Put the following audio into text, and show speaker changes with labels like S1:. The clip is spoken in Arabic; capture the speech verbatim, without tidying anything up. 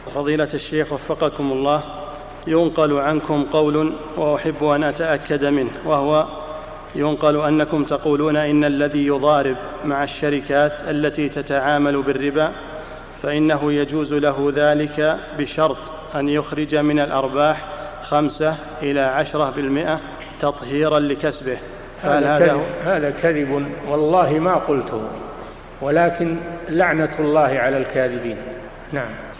S1: فضيلة الشيخ وفقكم الله، ينقل عنكم قول وأحب أن أتأكد منه، وهو ينقل أنكم تقولون إن الذي يضارب مع الشركات التي تتعامل بالربا فإنه يجوز له ذلك بشرط أن يخرج من الأرباح خمسة إلى عشرة بالمئة تطهيرا لكسبه.
S2: هذا كذب, هذا كذب والله ما قلته، ولكن لعنة الله على الكاذبين. نعم.